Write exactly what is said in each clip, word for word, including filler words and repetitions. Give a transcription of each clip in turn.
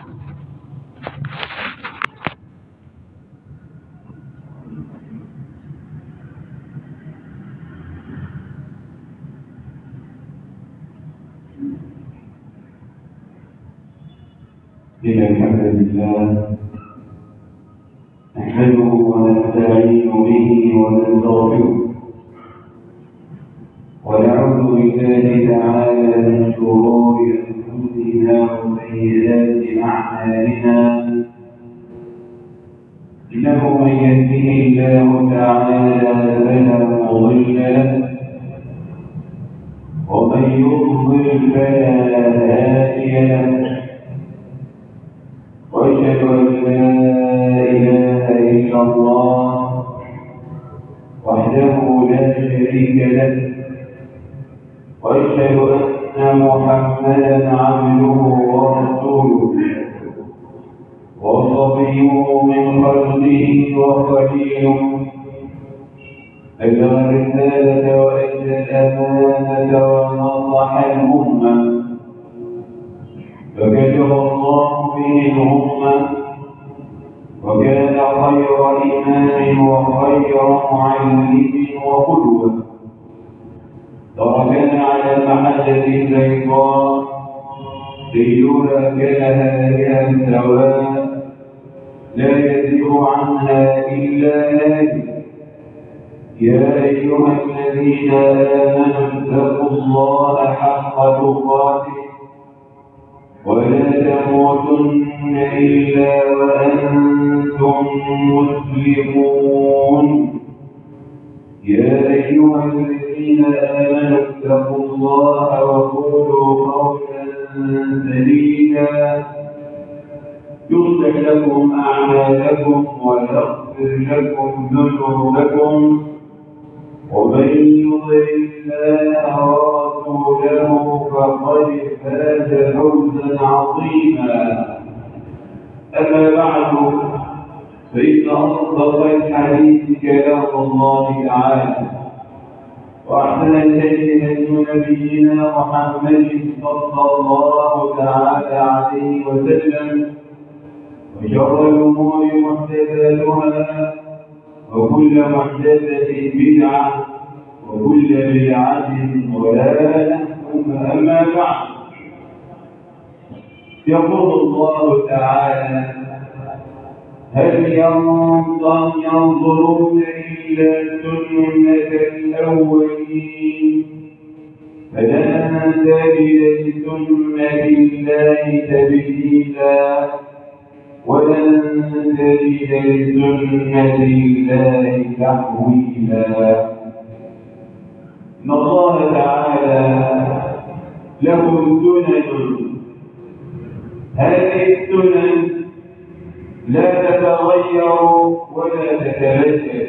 إن الحمد لله نحمده ونستعين به ونستغفره ونعوذ بالله تعالى من شرور أنفسنا وسيئات أعمالنا إنه من يهده الله تعالى فلا مضل له ومن يضلل فلا هادي له وأشهد أن لا إله إلا الله وحده لا شريك له وأشهد أن محمدا عبده ورسوله وصفيه من خلقه وخليله بلغ الرسالة وأدى الأمانة ونصح الأمة فكشف الله به الأمة وكان خير إمام وخير معلم وقدوة تركنا على المحجة البيضاء ليلها كنهارها سواء لا يزيغ عنها إلا هادي يا أيها الذين آمنوا اتقوا الله حق تقاته ولا تموتن إلا وأنتم مسلمون يا أيها الذين آمنوا اتقوا الله وقولوا قولا سديدا يصلح لكم أعمالكم ويغفر لكم ذنوبكم ومن يطع الله ورسوله فقد فاز فوزا عظيما أما بعد فإن أصدق الحديث كلام الله تعالى وأحسن الهدي هدي نبينا محمد صلى الله تعالى عليه وسلم وشر الأمور محدثاتها وكل محدثة بدعة وكل بدعة ضلالة ثم أما بعد يقول الله تعالى هل ينظرون إلا سنة الأولين فلن تجد لسنة الله تبديلا ولن تجد لسنة الله تحويلا إن الله تعالى له سنن هذه السنن لا تتغير ولا تتبدل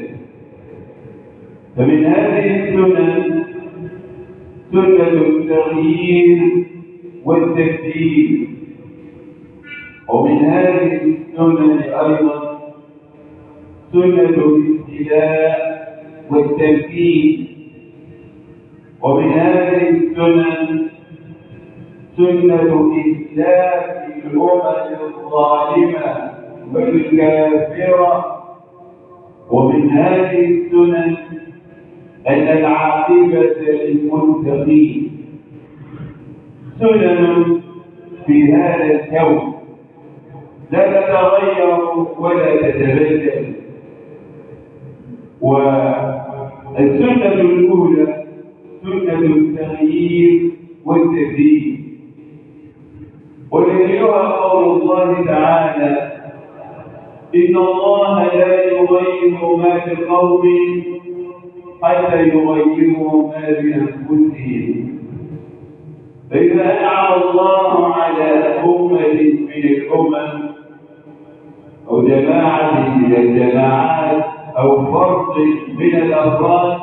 فمن هذه السنن سنة التغيير والتبديل ومن هذه السنن أيضا سنة الابتلاء والتمكين ومن هذه السنن سنة إسلاف الأمم الظالمة والكافرة ومن هذه السنن أن العاقبة للمتقين سنن في هذا الكون لا تتغير ولا تتبدل والسنة الأولى سنة التغيير والتبديل ودليلها قول الله تعالى إن الله لا يغير ما بقوم حتى يغيروا ما بأنفسهم فإذا أنعم الله على أمة من الأمم أو جماعة من الجماعات أو فرد من الأفراد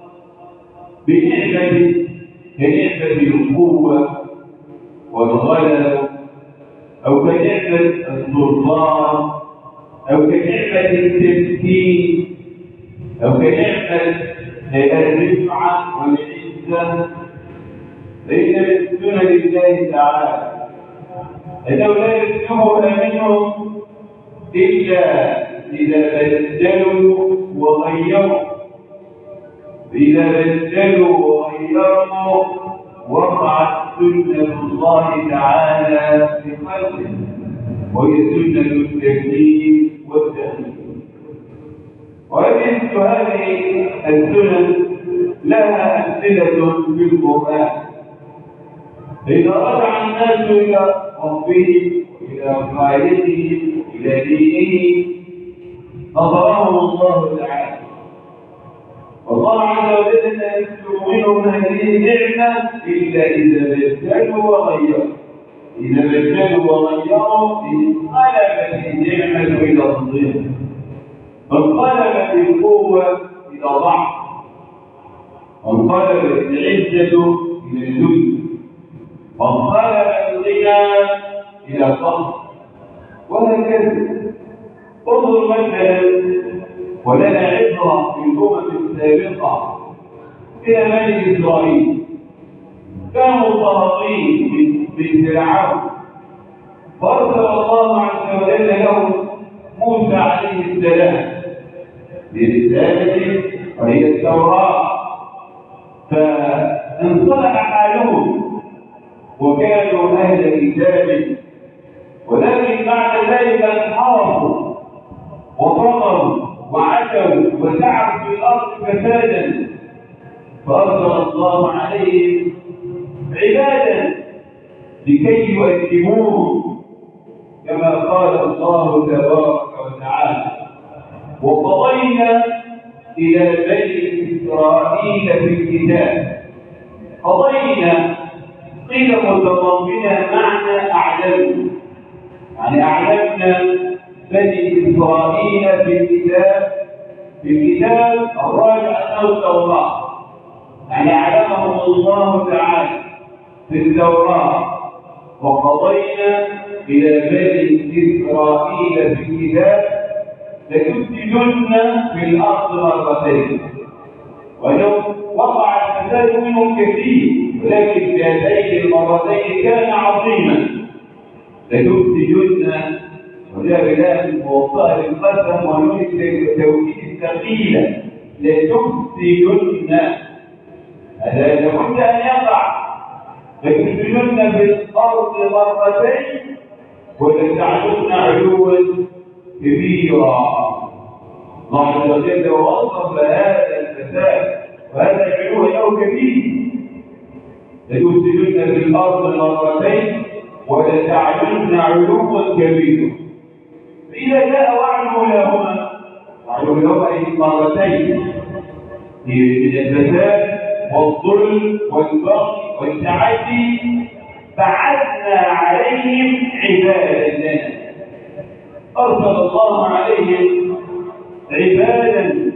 بنعمة كنعمة القوة والغلب أو كنعمة السلطان أو كنعمة التمكين أو كنعمة الرفعة والعزة فإن من سنن الله تعالى أنه لا يسلمها منهم إلا إذا بدلوا وغيروا. إذا بدلوا وغيروا وقعت سنة الله تعالى في خلقه، وهي سنة التكليف والتأخير. وأجد هذه السنن لها أمثلة في القرآن. إذا رجع الناس إلى ربهم إلى خالقهم إلى دينه نظرهم الله تعالى، والله عز وجل لا يسلم منهم هذه النعمة إلا إذا بدلوا وغيروا. إذا بدلوا وغيروا انقلبت النعمة إلى الظل، وانقلبت القوة إلى ضعف، وانقلبت العزة إلى الذل، وانقلب الغنى إلى فقر، وهكذا. انظر مثلا ولنا عبرة في الأمم السابقة إلى بني إسرائيل، كانوا طاغين من فرعون، فأرسل الله عز وجل لهم موسى عليه السلام برسالة وهي التوراة، فانصلح حالهم وكانوا أهل كتاب، ولكن بعد ذلك انحرفوا وطغوا وعتوا وسعوا في الأرض فسادا، فأرسل الله عليهم عبادا لكي يؤدبوهم كما قال الله تبارك وتعالى: وقضينا إلى بني إسرائيل في الكتاب. قضينا قيل متضمنة معنى أعلمنا، يعني أعلمنا بني إسرائيل في الكتاب، في الكتاب الراجع أو التوراة، يعني أعلمهم الله تعالى في التوراة. وقضينا إلى بني إسرائيل في الكتاب لتفسدن في الأرض مرتين، ولو وقع الفساد منهم كثير ولكن في هاتين المرتين كان عظيما. لتفسدن وجاء بلاد موطأ للقسم ونون التوكيد الثقيلة، لتفسدن، هذا لابد أن يقع. لتفسدن في الأرض مرتين ولتعلن علوا كبيرا. الله عز وجل وصف هذا الفساد وهذا العلو له كبير. لتفسدن في الأرض مرتين ولتعلن علوا كبيرا. فإذا جاء وعد أولاهما، وعد أولاهما أي مرتين من الفساد والظلم والبغي والتعدي، بعثنا عليهم عبادا لنا. أرسل الله عليهم عبادا،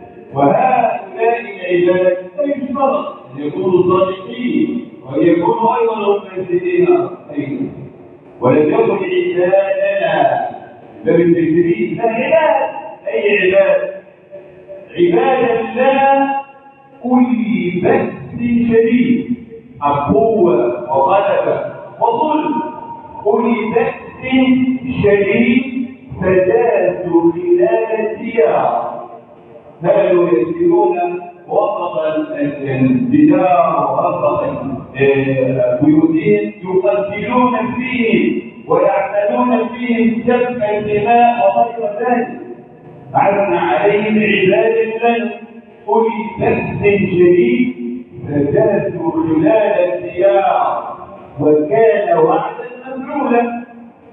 وهؤلاء العباد لا يشترط أن يكونوا صادقين وأن يكونوا أيضا مفسدين أيضا، ولم يكن عبادنا فبالتجريد فعباد أي عباد عبادا لنا أولي بأس شديد، قوة وغلبة وظلم، أولي بأس شديد فجاسوا خلال الديار، كانوا يسيرون وسط الجدار ووسط بيوتهم يقتلون فيه ويعتدون فيهم سفك الدماء وغير ذلك. بعثنا عليهم عبادا لنا أولي بأس شديد فجاسوا خلال الديار وكان وعدا مفعولا.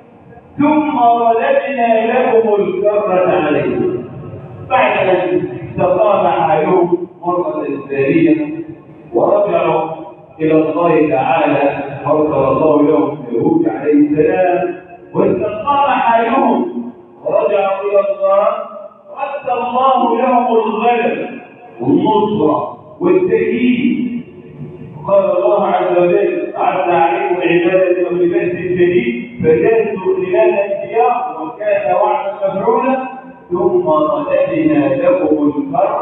ثم رددنا لهم الكرة عليهم بعد أن استقام حالهم مرة ثانية ورجعوا إلى الله تعالى. أرسل الله لهم داود عليه السلام واستقام حالهم ورجعوا إلى الله، رد الله لهم الغلب والنصرة والتأييد. قال الله عز وجل: بعثنا عليكم عبادا أولي بأس شديد فجاسوا خلال الديار وكان وعدا مفعولا ثم رددنا لكم الكرة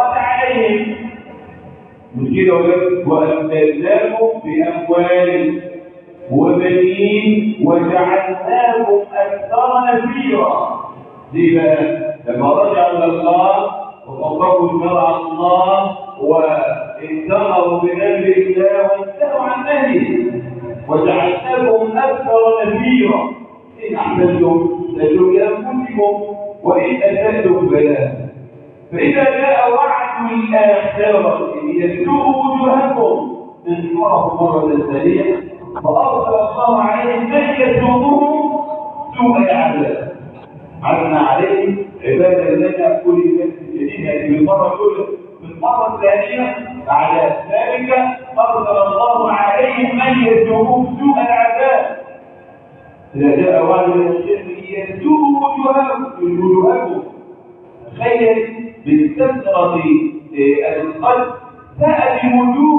عليهم. مشكلة وأمددناكم بأموال وبنين وجعلناكم أكثر نفيرا. ليه بقى؟ لما رجعوا إلى الله وطبقوا شرع الله وانتهوا بأمر الله وانتهوا عن نهيه وجعلناكم أكثر نفيرا. إن أحسنتم تجدوا لأنفسكم وإن أسأتم فلا. فإذا جاء وعد الآخرة ليسوء وجوهكم انصرفوا مرة ثانية فأرسل الله عليهم من يسومهم سوء العذاب. عدنا عليه عبادة لنا كل نفس جديدة في المرة الأولى. في المرة الثانية بعد ذلك أرسل الله عليهم من يسومهم سوء العذاب. إذا جاء وعد الآخرة ليسوء وجوهكم تخيل بالكثرة القلب ساءت الوجوه،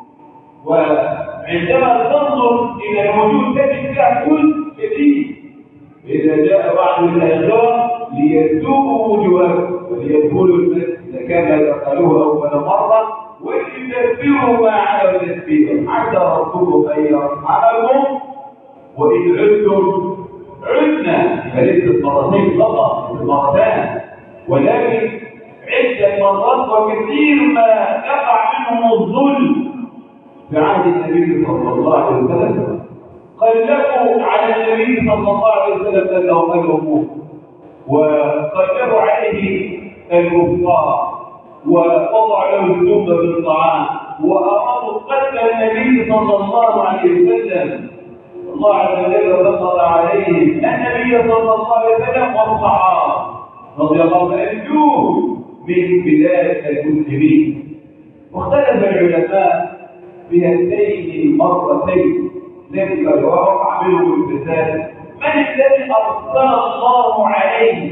وعندما تنظر إلى الوجوه تجد فيها كل جديد. إذا جاء وعد الآخرة ليسوءوا وجوهكم وليدخلوا المسجد إذا كان دخلوه أول مرة وليتدبروا ما علوا تدبيرا عسى ربكم أن يرحمكم وإن عدتم عدنا. فليست مرتين فقط مرتان ولكن عدة مرات وكثير ما يقع منهم الظلم. في عهد النبي صلى الله عليه وسلم قلبوا على النبي صلى الله عليه وسلم أنهم أجرموه وقلبوا عليه الكفار ووضعوا له الذنب بالطعام وأرادوا قتل النبي صلى الله عليه وسلم. الله عز وجل رد عليهم النبي صلى الله عليه وسلم والصحابة رضي الله عنهم أنجوه من بلاد المسلمين. واختلف العلماء في هاتين المرتين التي وقع منهم الفساد من الذي أرسل الله عليه؟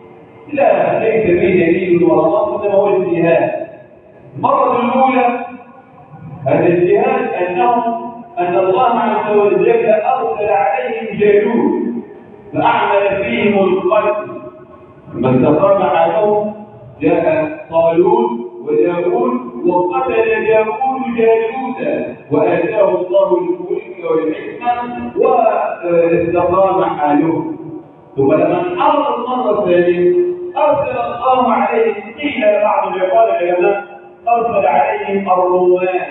لا ليس به دليل ولا نص إنما هو الجهاد. المرة الأولى هذا الجهاد أنه أن الله عز وجل أرسل عليهم جالوت فأعمل فيهم القتل. لما استقام حالهم جاء طالوت وداود وقتل داود جالوتا وآتاه الله الملك والحكمة واستقام حالهم. ثم لما انحرر المرة الثانية أرسل الله عليهم قيل بعض العلماء أرسل عليهم الرومان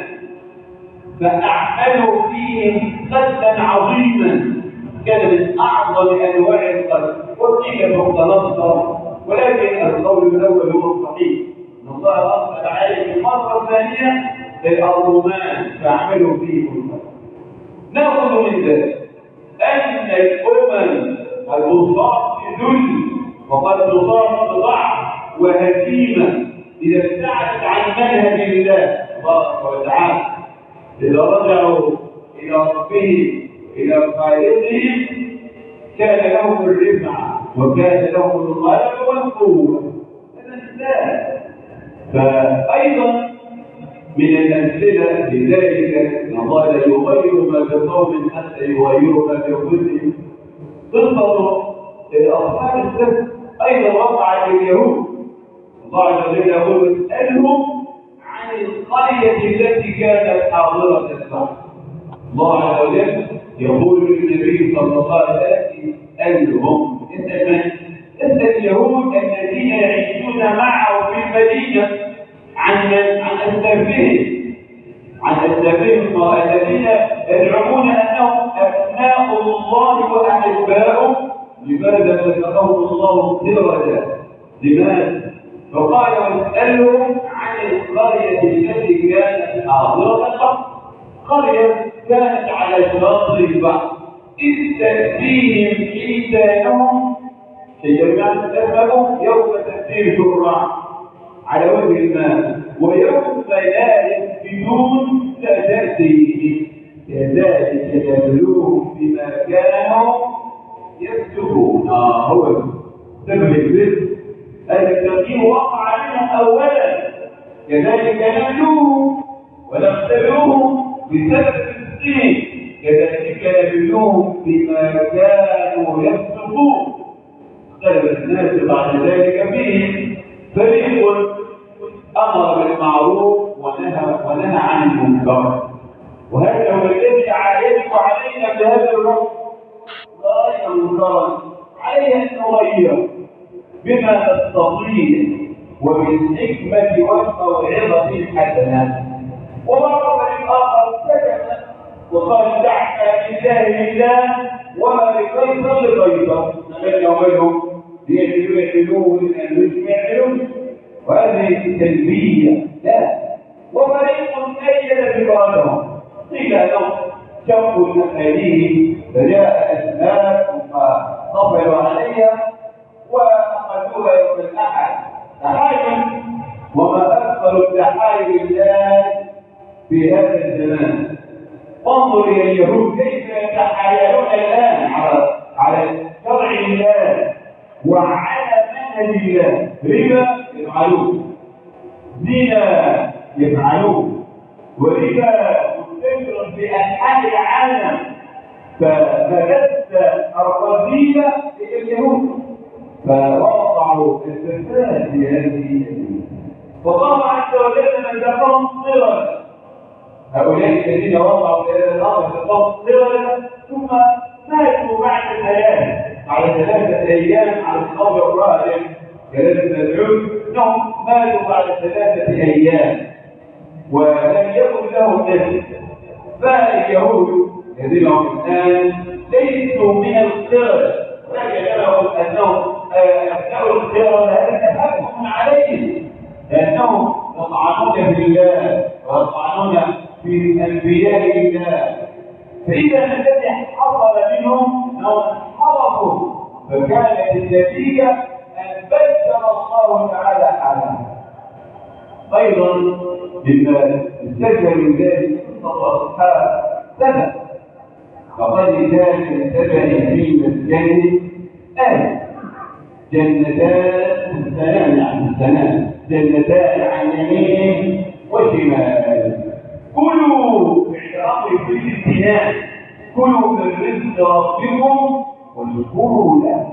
فأعملوا فيهم قتلا عظيما كان من أعظم أنواع القتل وقيل مختلطة ولكن القول الأول هو الصحيح أن الله أرسل عليهم المرة الثانية الرومان فأعملوا فيهم القتل. نأخذ من ذلك أن الأمم المصاب بذل وقد تصاب بضعف وهزيمة إذا ابتعدت عن منهج الله تبارك وتعالى إذا رجعوا إلى ربهم إلى خالقهم كان لهم الرفعة وكان لهم الغلبة والقوة. هذا الإسلام. فأيضا من الأمثلة لذلك أن الله لا يغير ما بقوم حتى يغيروا ما بأنفسهم. قصة أصحاب السبت أيضا وقعت اليهود. الله عز وجل يقول اسألهم عن القرية التي كانت حاضرة البحر. الله عز وجل يقول للنبي صلى الله عليه وسلم اسألهم اسأل اليهود الذين يعيشون معه في المدينة عن عن أسلافهم عن أسلافهم الذين يزعمون أنهم أبناء الله وأحباؤه لماذا ذكرهم الله درجة؟ لماذا؟ فقال اسألهم عن القرية التي كانت حاضرة البحر. قرية كانت على شاطئ البحر إذ تأتيهم حيتانهم جميعا تفهموا يوم تأتي شرع على وجه الماء ويوم لا يسجدون لا تأتيهم كذلك يبلوهم بما كانوا يكسبون. آه هو سبب الرزق التقييم وقع منهم أولا كذلك نبلوهم ونختبرهم بسبب الدين كذلك نبلوهم بما كانوا يكسبون. اختلف الناس بعد ذلك فيه فريق أمر بالمعروف ونهى ونهى عن المنكر وهذا الذي يجب علينا بهذا الوقت غاية منكرا علينا أن نغير بما نستطيع وبالحكمة والموعظة الحسنة. وبعض الآخر سكت وقال دعنا لله لله وما لقيصر لقيصر، نبينا ومنهم ليعملوا يعملون مش يعملون، وهذه تلبية لا. وفريق أيد فكرتهم قيل لهم شقوا المسائل فجاء أسناد ثم قبلوا عليها وأخذوها يوم الأحد تحايل. وما أكثر التحايل الآن في هذا الزمان. انظر إلى اليهود كيف يتحايلون الآن على على شرع الله وعلى منهج الله. ربا يفعلون، زنا يفعلون، وربا منتشر في أنحاء العالم. فمدت الرذيلة إلى اليهود فوقعوا الفساد في هذه. فالله عز وجل من ذكرهم صغرا، هؤلاء الذين وقعوا في هذا الأمر ذكرهم صغرا ثم ماتوا بعد ثلاث على ثلاثة أيام على القول الراجح كلام المدعوم أنهم ماتوا بعد ثلاثة أيام ولم يكن لهم نبي. فاليهود الذين هم الآن ليسوا من القردة، ولكن يرون أنهم أبناء القردة هذا تحكم عليهم لأنهم يطعنون في الله ويطعنون في أنبياء الله. فإذا الذي حصل منهم أنهم انحرفوا فكانت النتيجة أن بدل الله تعالى حالهم. أيضا مما استجل ذلك الصحابة سبب فقد كان سبب في مسجد آية جنتان السلام عن السلام جنتان عن يمين وشمال كلوا باعتراف في الامتنان كلوا من رزق ربكم واشكروا له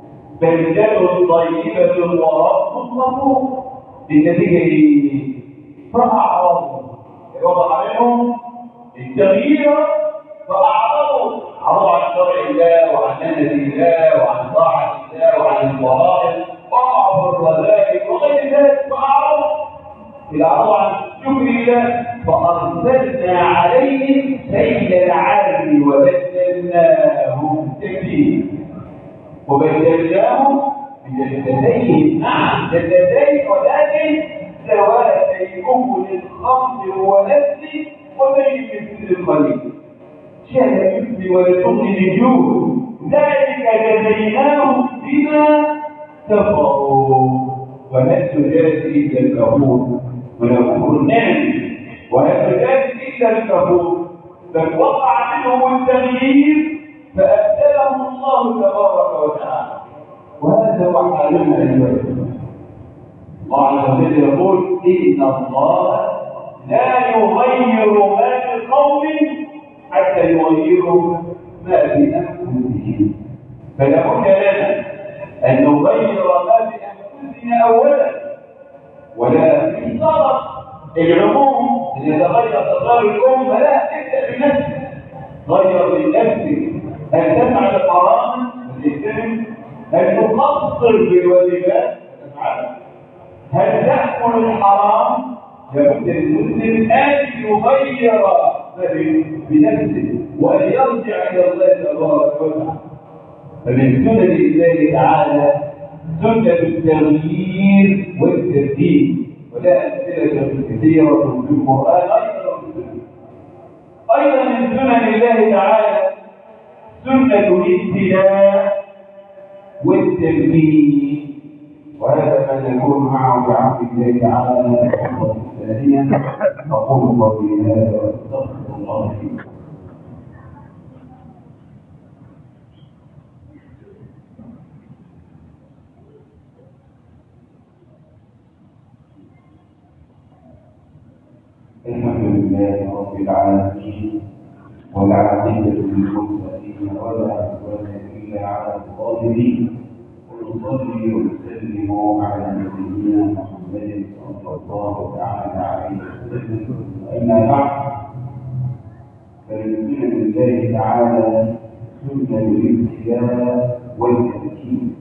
بلدة طيبة ورب غفور. النتيجة فأعرضوا وضع منهم التغيير فأعرضوا عرضوا عن شرع الله وعن منهج الله وعن طاعة الله وعن الفرائض وقعوا في الرذائل وغير ذلك فأعرضوا إذا عرضوا عن شكر الله فأرسلنا عليهم سيل العرم وبدلناهم تكبير وبدلناهم بجنتين نعم جنتين ولكن ذواتي أكل الخمر ونفس وبين مثل الخليل شهد مثل ولا تغني الجوع ذلك جزيناهم بما كفروا وهل تجازي إلا الكفور ونكفر النعم وهل تجازي إلا الكفور. بل وقع منهم التغيير فأبدلهم الله تبارك وتعالى. وهذا هو حالنا اليوم. الله عز وجل يقول إن الله لا يغير ما بقوم حتى يغيروا ما بأنفسهم. فلا بد لنا أن نغير ما بأنفسنا أولا ولا في طرف العموم أن يتغير تغير الأمة لا تبدأ بنفسك غير من نفسك. هل تفعل حراما وتجتنب؟ هل تقصر بالواجبات وتفعل؟ هل تأكل الحرام؟ لابد للمسلم أن يغير بنفسه وأن يرجع إلى الله تبارك وتعالى. فمن سنن الله تعالى سنة التغيير والتبديل ولا أمثلة كثيرة في القرآن أيضا أيضا من سنن الله تعالى سنة الابتلاء والتبديل. وهذا ما نكون معه بعون الله تعالى ثانيا. أقول قولي هذا وأستغفر الله لي. الحمد لله رب العالمين والعاقبة للمتقين ولا عدوان إلا على الظالمين. ونصلي ونسلم على نبينا محمد صلى الله تعالى عليه وسلم. أما بعد فمن سنن الله تعالى سنة الابتلاء والتمكين.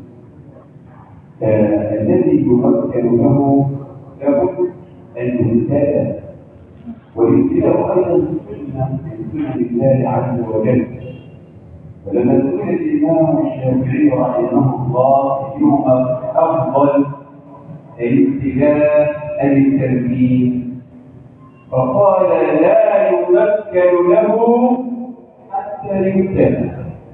فالذي يمكن له لابد أن يبتلى، والابتلاء أيضا سنة من سنن الله عز وجل. ولما سئل الإمام الشافعي رحمه الله يوم أفضل الابتلاء أم التمكين، فقال لا يمكن له حتى يبتلى،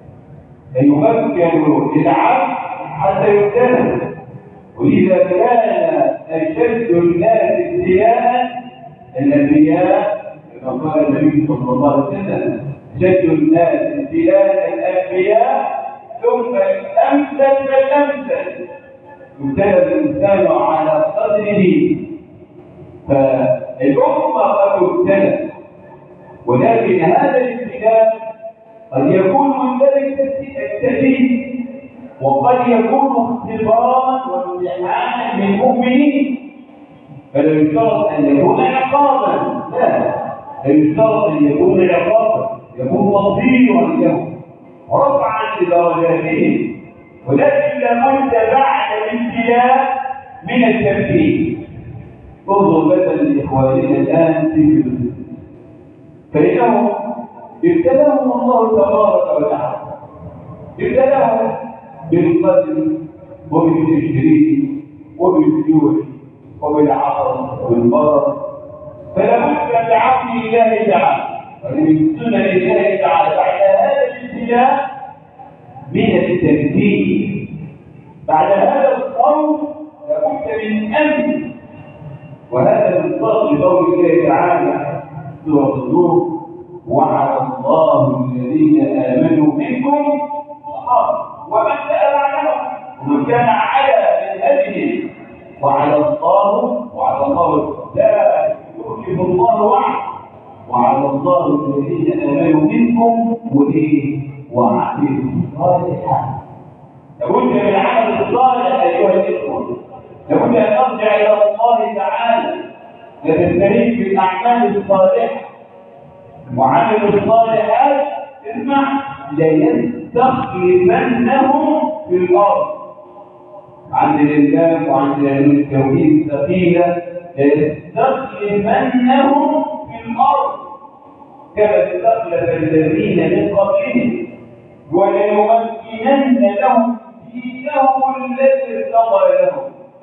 يمكن للعبد حتى يبتلى. وإذا كان أشد الناس ابتلاء الأنبياء كما قال النبي صلى الله عليه وسلم أشد الناس ابتلاء الأنبياء ثم الأمثل فالأمثل، يبتلى الإنسان على قدره. فالأمة قد تبتلى، ولكن هذا الابتلاء قد يكون من ذلك التأديب، وقد يكون اختبارا وامتحانا للمؤمنين. فلا يشترط ان يكون عقابا، لا، لا يشترط ان يكون عقابا، يكون تطهيرا له ورفعا لدرجاتهم، ولكن لابد بعد الابتلاء من التمكين. انظر مثلا لاخواننا الان في فلسطين، فانهم ابتلاهم الله تبارك وتعالى، ابتلاهم بالقتل وبالتشريد وبالجوع وبالعطش وبالمرض. فلا بد بعون الله تعالى ومن سنن الله تعالى بعد هذا الابتلاء من التمكين. بعد هذا الخوف لابد من امن، وهذا من فضل قول الله تعالى سورة النور: وعد الله الذين آمنوا منكم ومن سأل عنهم ومن كان على منهجهم وعلى الله وعلى الله لا يخلف الله وعد وعلى الله الذين آمنوا منكم وعملوا الصالحات. لابد من العمل الصالح أيها الإخوة، لابد أن نرجع إلى الله تعالى نستفيد بالأعمال الصالحة. وعمل الصالحات اسمع ليستخلفنهم في الأرض. عند الإسلام وعند التوحيد الثقيلة ليستخلفنهم في الأرض كما استخلف الذين من قبلهم وليمكنن لهم دينهم الذي ارتضى لهم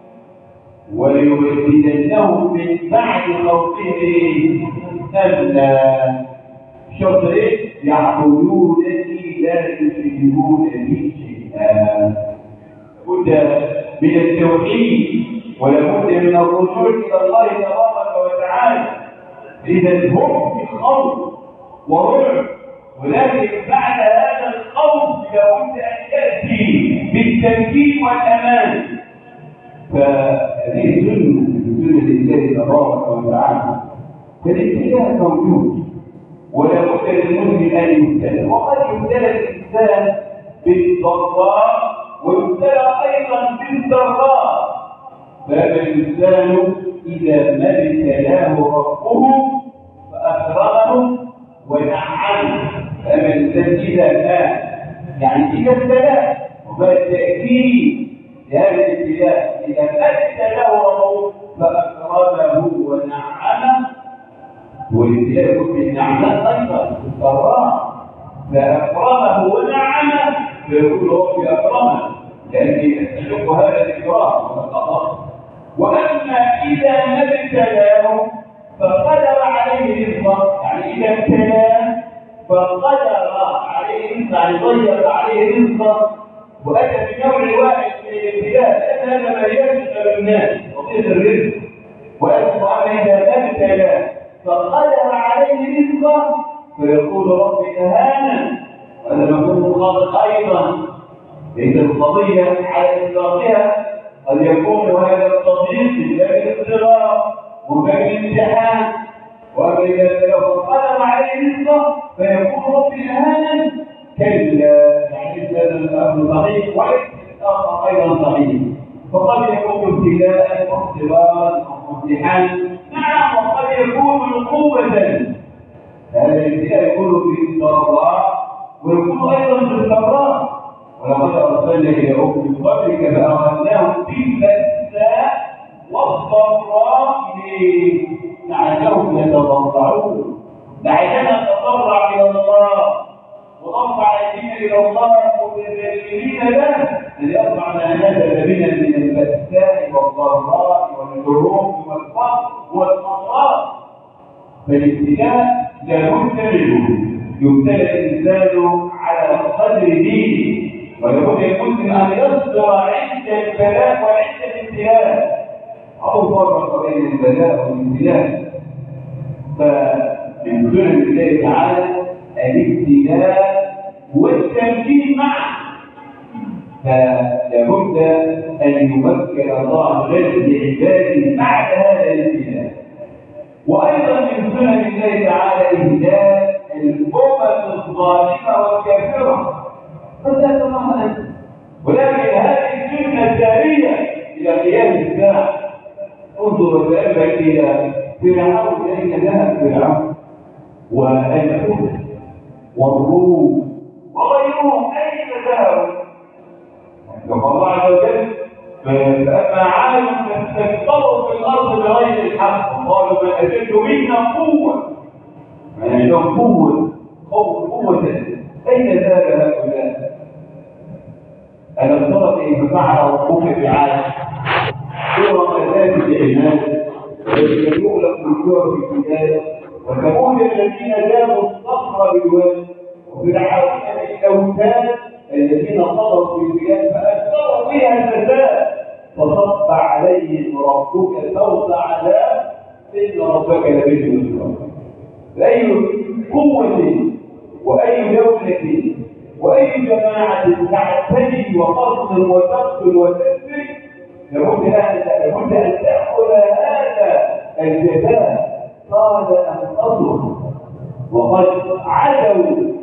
وليبدلنهم من بعد خوفهم أمنا. شرط ايه؟ يعبدونني لا يشركون بي شيئا. لابد من التوحيد ولابد من الرجوع الى الله تبارك وتعالى. اذا هم في خوف ورعب، ولكن بعد هذا الخوف لابد ان ياتي بالتمكين والامان. فهذه سنه من سنن الله تبارك وتعالى. فالابتلاء موجود ولا بد للمسلم ان يبتلى، وقد يبتلى الانسان بالضراء ويبتلى ايضا بالضراء. فاما الانسان اذا ما ابتلاه ربه فاكرمه ونعمه. فاما الانسان اذا ما يعني اذا ابتلاه، وما التاكيد لهذا الابتلاء، اذا ما ابتلاه ربه فاكرمه ونعمه. والابتلاء يكون بالنعمات ايضا بالضراء، فاكرمه ونعمه فيقول ربي اكرمه لاني استحق هذا الاكرام والقدر. واما اذا ما ابتلاه فقدر عليه رزقه، يعني اذا ابتلاه فقدر عليه رزقه، يعني ضيق عليه رزقه واتى بنوع واحد من الابتلاء، لان هذا ما يشغل الناس وضيق الرزق. واما اذا ما ابتلاه فقدر عليه رزقه فيقول ربي اهانا. وهذا مفهوم خاطئ ايضا، لان القضيه على اطلاقها قد يكون هذا التضييق بباب الاضطرار وباب الامتحان. واما اذا قدر عليه رزقه فيقول ربي اهانا، كلا، يعني هذا الامر صحيح وليس الاخر ايضا صحيح. فقد يكون ابتلاء واختبارا وامتحانا، نعم، وقد يكون عقوبة. هذا الابتلاء يكون في الضراء ويكون ايضا في الضراء. ولقد ارسلنا الى امم من قبلك فاخذناهم بالبأساء والضراء لعلهم يتضرعون. لعلنا نتضرع الى الله ونرفع ايدينا الى الله متذللين له ان يرفع لنا هذا بنا من البأساء والضراء والحروب والفقر والامراض. فالابتلاء لابد منه، يبتلى الانسان على قدر دينه، ولابد للمسلم ان يصبر عند البلاء وعند الابتلاء. او فرق بين البلاء والابتلاء. فمن سنن الله تعالى الابتلاء والتمكين معا. فلابد ان يمكن الله لعباده بعد هذا الابتلاء. وايضا من سنن الله تعالى اهلاك الامم الظالمه والكافره. فذاك الله انت. ولكن هذه السنه التاليه الى قيام الساعه. انظر وتامل الى فرعون، اين ذهب فرعون واليهود والروم وغيرهم، اين ذهبوا؟ كما الله عز وجل فأما عاد فاستكبروا في الأرض بغير الحق وقالوا من أشد منا قوة. من عندهم قوة قوة قوة أين ذهب هؤلاء؟ ألم تر كيف فعل ربك بعاد؟ إرم ذات العماد التي يغلق الجوع في البلاد، وثمود الذين جابوا الصخر بالواد، وفرعون بالأوتاد الذين طغوا في البلاد فأكثروا فيها الفساد فصب عليهم ربك سوط عذاب إن ربك لبالمرصاد. فأي قوة وأي دولة وأي جماعة تعتدي وقصد وتقتل وتسرق لابد أن تأخذ هذا الجزاء. قال أنقذوا وقد عدوا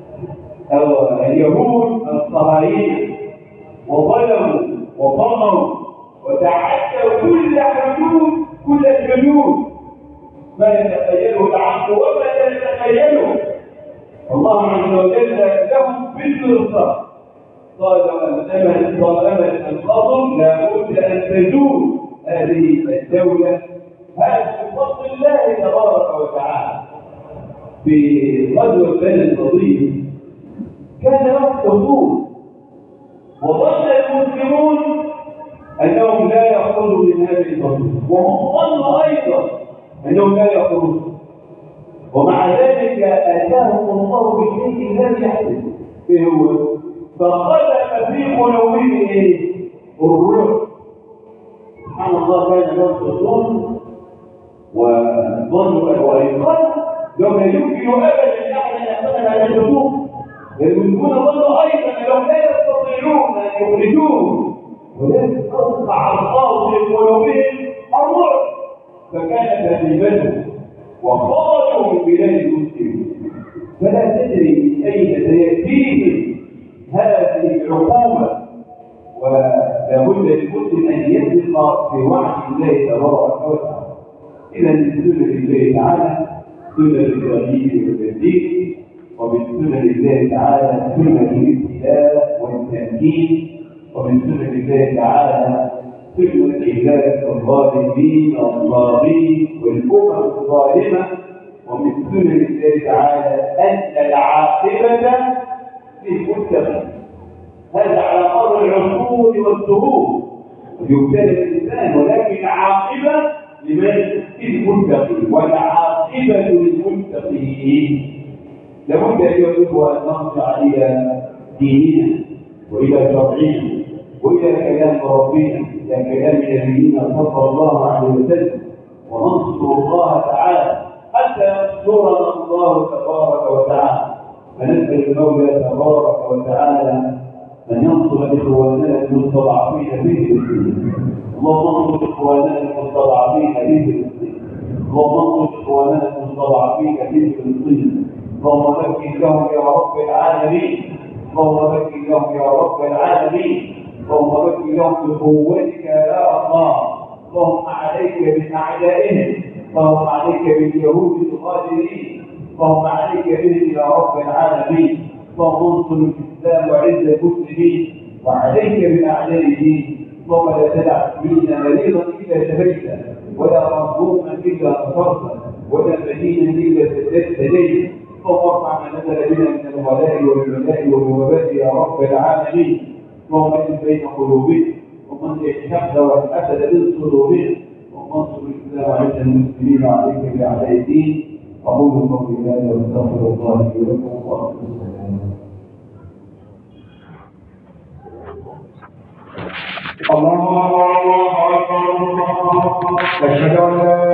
أو اليهود الصهاينة وظلموا وطغوا وتعدوا كل حدود كل الحدود ما يتخيله العقل وما لا يتخيله. الله عز وجل لهم بالمرصاد. قال وأمن ظلمت القصر لابد أن تزول هذه الدولة. هذا بفضل الله تبارك وتعالى. في غزوة بني النضير كان لهم حصول، وظن المسلمون انهم لا يخرجوا من هذه الغزوه، وهم ظنوا ايضا انهم لا يخرجون، ومع ذلك اتاهم الله بشيء لم يحدث به هو فقذف في قلوبهم ايه؟ الرعب. سبحان الله، كان لهم حصول وظنوا وايقنوا لو لا يمكن ابدا لاحد ان يقتنع على الحصول. المسلمون ظنوا ايضا انهم لا يستطيعون ان يخرجوه، ولكن اصبح الله في قلوبهم الرعب فكانت هزيمتهم وخرجوا من بلاد المسلمين. فلا تدري اين سياتيهم هذه العقوبه، ولابد للمسلم ان يثق في وعد الله تبارك وتعالى. اذا من سنه الله تعالى سنه ابراهيم والتدبير، ومن سنن الله تعالى سنن الابتلاء والتمكين، ومن سنن الله تعالى سنن عبادة الظالمين والطاغين والأمم الظالمة، ومن سنن الله تعالى أن العاقبة للمتقين. هذا على مر العصور والدهور يبتلى الإنسان، ولكن العاقبة لمن؟ للمتقين، والعاقبة للمتقين. لابد أيها الإخوة أن نرجع إلى ديننا وإلى شرعنا وإلى كلام ربنا، إلى كلام نبينا صلى الله عليه وسلم، وننصر الله تعالى حتى ينصرنا الله تبارك وتعالى. فنسأل المولى تبارك وتعالى أن ينصر إخواننا المستضعفين في فلسطين. اللهم انصر إخواننا المستضعفين في فلسطين. اللهم انصر إخواننا المستضعفين في فلسطين. اللهم مكن لهم يا رب العالمين. اللهم مكن لهم يا رب العالمين. اللهم مكن لهم بقوتك يا الله. اللهم عليك باعدائهم، اللهم عليك باليهود الغادرين، اللهم عليك بهم يا رب العالمين. اللهم انصر الاسلام وعز المسلمين، وعليك باعداء الدين. اللهم لا تدع فينا مريضا الا شفيته، ولا مظلوما الا نصرته، ولا مدينا الا سددت اليه. اللهم ارفع ما نزل بنا من الغلاء والبلاء والوباء يا رب العالمين. اللهم اجعل بين قلوبهم، ومن الحقد والحسد من صدورهم، وانصر الاسلام وعز المسلمين، وعليك باعداء الدين. اقول قولي هذا واستغفر الله لي ولكم واقم السلام. الله أكبر. أشهد أن لا